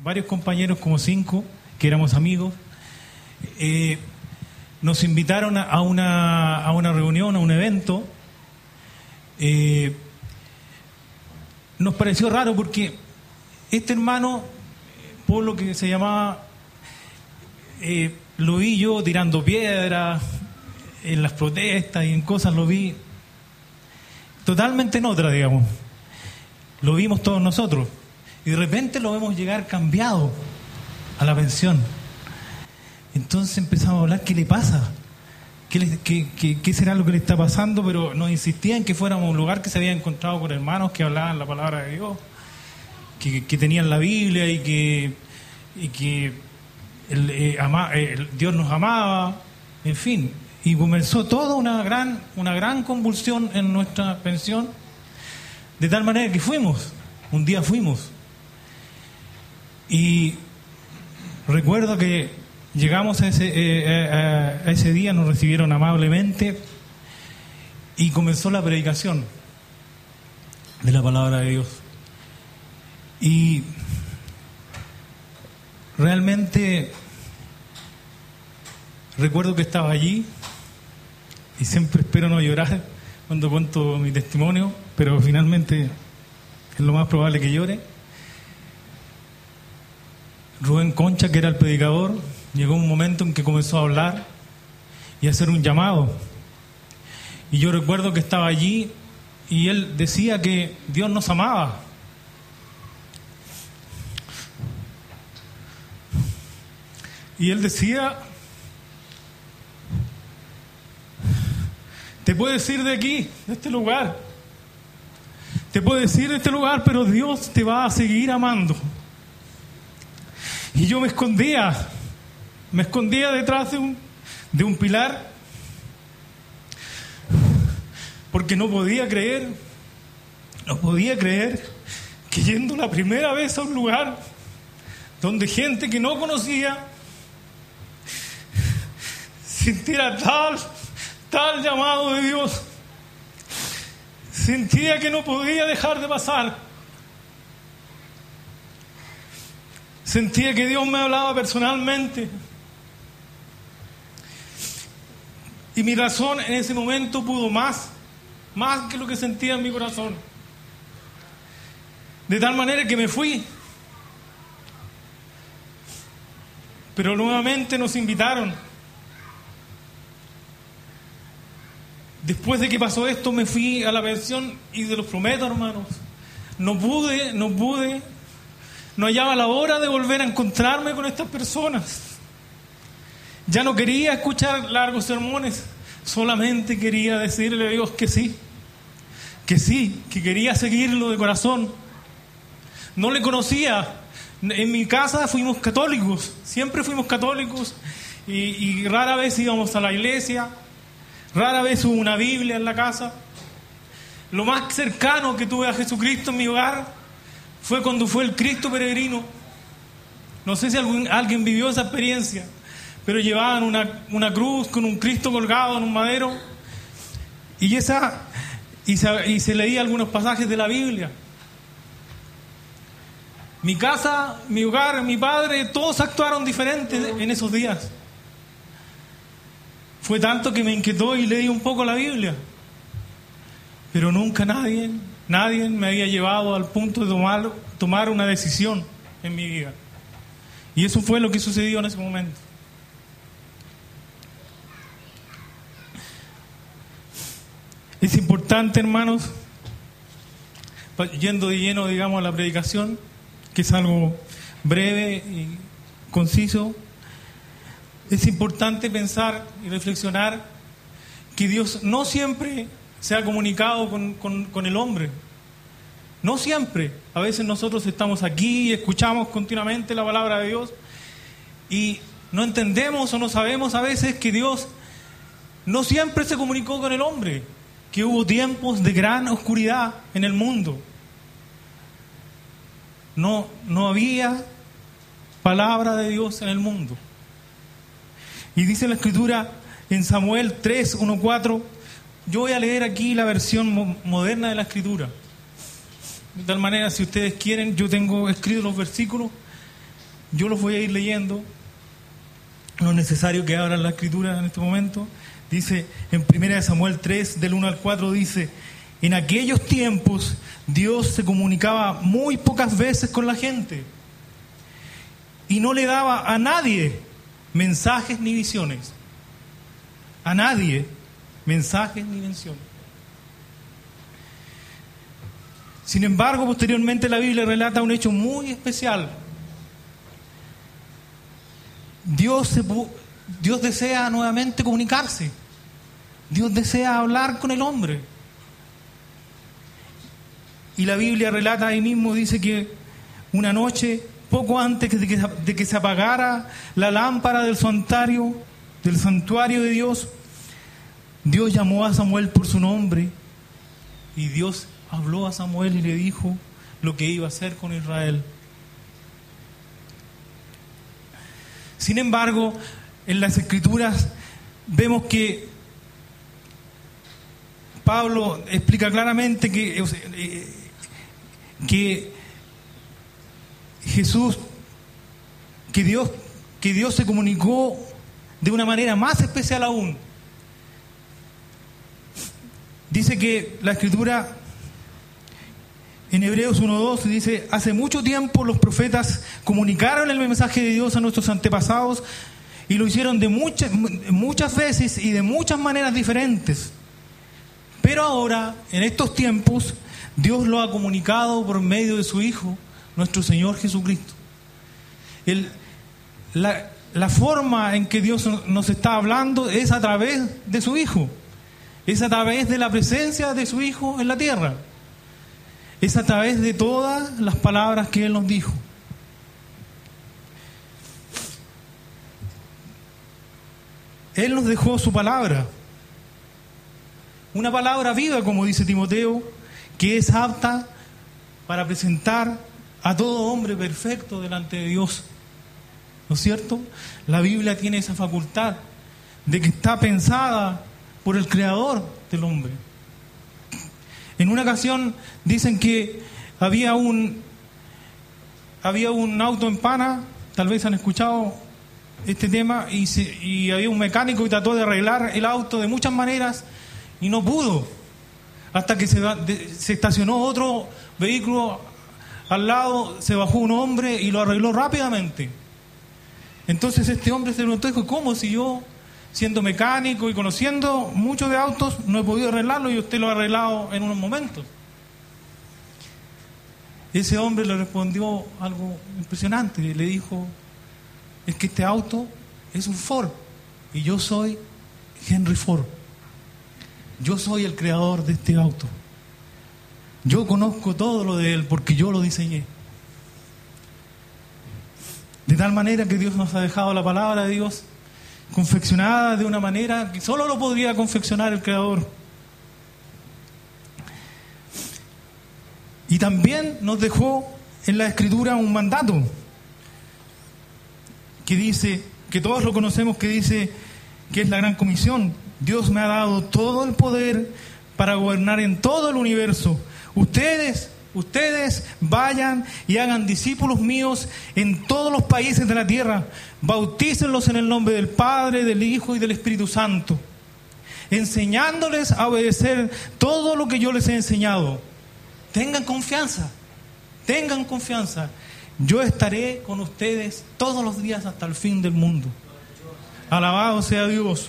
varios compañeros, como 5, que éramos amigos, nos invitaron a una reunión, a un evento. Nos pareció raro porque este hermano, por lo que se llamaba, lo vi yo tirando piedras en las protestas y en cosas, lo vi totalmente en otra, digamos. Lo vimos todos nosotros y de repente lo vemos llegar cambiado a la pensión. Entonces empezamos a hablar, ¿qué le pasa? ¿Qué será lo que le está pasando? Pero nos insistían que fuéramos a un lugar que se había encontrado con hermanos que hablaban la palabra de Dios, que tenían la Biblia y que Dios nos amaba, en fin. Y comenzó toda una gran convulsión en nuestra pensión, de tal manera que un día fuimos. Y recuerdo que llegamos a ese día, nos recibieron amablemente y comenzó la predicación de la palabra de Dios. Y realmente recuerdo que estaba allí y siempre espero no llorar cuando cuento mi testimonio, pero finalmente es lo más probable que llore. Rubén Concha, que era el predicador, llegó un momento en que comenzó a hablar y a hacer un llamado. Y yo recuerdo que estaba allí y él decía que Dios nos amaba. Y él decía: te puedes ir de aquí, de este lugar. Te puedes ir de este lugar, pero Dios te va a seguir amando. Y yo me escondía detrás de un pilar, porque no podía creer que yendo la primera vez a un lugar donde gente que no conocía sintiera tal llamado de Dios. Sentía que no podía dejar de pasar. Sentía que Dios me hablaba personalmente. Y mi razón en ese momento pudo más que lo que sentía en mi corazón. De tal manera que me fui. Pero nuevamente nos invitaron. Después de que pasó esto, me fui a la pensión y se los prometo, hermanos, no hallaba la hora de volver a encontrarme con estas personas. Ya no quería escuchar largos sermones, solamente quería decirle a Dios que sí, que quería seguirlo de corazón. No le conocía. En mi casa fuimos católicos, siempre fuimos católicos y rara vez íbamos a la iglesia. Rara vez hubo una Biblia en la casa. Lo más cercano que tuve a Jesucristo en mi hogar fue cuando fue el Cristo peregrino. No sé si alguien vivió esa experiencia, pero llevaban una cruz con un Cristo colgado en un madero y se leía algunos pasajes de la Biblia. Mi casa, mi hogar, mi padre, todos actuaron diferentes en esos días. Fue tanto que me inquietó y leí un poco la Biblia. Pero nunca nadie me había llevado al punto de tomar una decisión en mi vida. Y eso fue lo que sucedió en ese momento. Es importante, hermanos, yendo de lleno, digamos, a la predicación, que es algo breve y conciso. Es importante pensar y reflexionar que Dios no siempre se ha comunicado con el hombre. No siempre. A veces nosotros estamos aquí y escuchamos continuamente la palabra de Dios y no entendemos o no sabemos a veces que Dios no siempre se comunicó con el hombre, que hubo tiempos de gran oscuridad en el mundo. No había palabra de Dios en el mundo. Y dice la Escritura en Samuel 3, 1, 4. Yo voy a leer aquí la versión moderna de la Escritura. De tal manera, si ustedes quieren, yo tengo escritos los versículos yo los voy a ir leyendo. No es necesario que abran la escritura en este momento. Dice en 1 Samuel 3, del 1 al 4, dice: en aquellos tiempos Dios se comunicaba muy pocas veces con la gente y no le daba a nadie mensajes ni visiones. A nadie mensajes ni visiones. Sin embargo, posteriormente la Biblia relata un hecho muy especial. Dios desea nuevamente comunicarse. Dios desea hablar con el hombre. Y la Biblia relata ahí mismo, dice que una noche, poco antes de que se apagara la lámpara del santuario de Dios, Dios llamó a Samuel por su nombre y Dios habló a Samuel y le dijo lo que iba a hacer con Israel. Sin embargo, en las Escrituras vemos que Pablo explica claramente que Jesús, que Dios se comunicó de una manera más especial aún. Dice que la Escritura en Hebreos 1:2 dice: hace mucho tiempo los profetas comunicaron el mensaje de Dios a nuestros antepasados y lo hicieron de muchas veces y de muchas maneras diferentes. Pero ahora, en estos tiempos, Dios lo ha comunicado por medio de su Hijo, nuestro Señor Jesucristo. La forma en que Dios nos está hablando es a través de su Hijo. Es a través de la presencia de su Hijo en la tierra. Es a través de todas las palabras que Él nos dijo. Él nos dejó su palabra. Una palabra viva, como dice Timoteo, que es apta para presentar a todo hombre perfecto delante de Dios. ¿No es cierto? La Biblia tiene esa facultad de que está pensada por el Creador del hombre. En una ocasión dicen que había un auto en pana, tal vez han escuchado este tema, y había un mecánico que trató de arreglar el auto de muchas maneras y no pudo, hasta que se estacionó otro vehículo al lado, se bajó un hombre y lo arregló rápidamente. Entonces este hombre se preguntó, dijo: ¿cómo si yo, siendo mecánico y conociendo mucho de autos, no he podido arreglarlo y usted lo ha arreglado en unos momentos? Ese hombre le respondió algo impresionante, le dijo: es que este auto es un Ford y yo soy Henry Ford. Yo soy el creador de este auto. Yo conozco todo lo de él porque yo lo diseñé. De tal manera que Dios nos ha dejado la palabra de Dios confeccionada de una manera que solo lo podría confeccionar el Creador. Y también nos dejó en la Escritura un mandato que dice, que todos lo conocemos, que dice que es la Gran Comisión: Dios me ha dado todo el poder para gobernar en todo el universo. Ustedes vayan y hagan discípulos míos en todos los países de la tierra. Bautícenlos en el nombre del Padre, del Hijo y del Espíritu Santo, enseñándoles a obedecer todo lo que yo les he enseñado. Tengan confianza. Yo estaré con ustedes todos los días hasta el fin del mundo. Alabado sea Dios.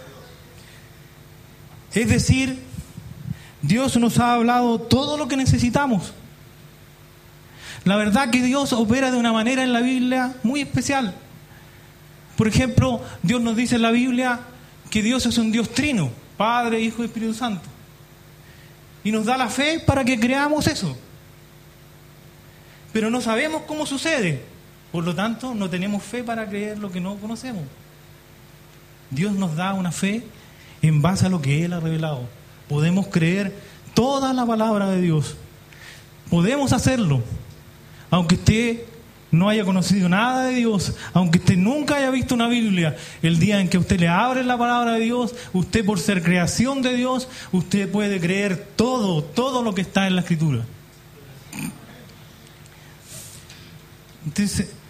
Es decir, Dios nos ha hablado todo lo que necesitamos. La verdad que Dios opera de una manera en la Biblia muy especial. Por ejemplo, Dios nos dice en la Biblia que Dios es un Dios trino, Padre, Hijo y Espíritu Santo. Y nos da la fe para que creamos eso. Pero no sabemos cómo sucede. Por lo tanto, no tenemos fe para creer lo que no conocemos. Dios nos da una fe en base a lo que Él ha revelado. Podemos creer toda la palabra de Dios. Podemos hacerlo. Aunque usted no haya conocido nada de Dios, aunque usted nunca haya visto una Biblia, el día en que usted le abre la palabra de Dios, usted, por ser creación de Dios, usted puede creer todo lo que está en la Escritura. Entonces,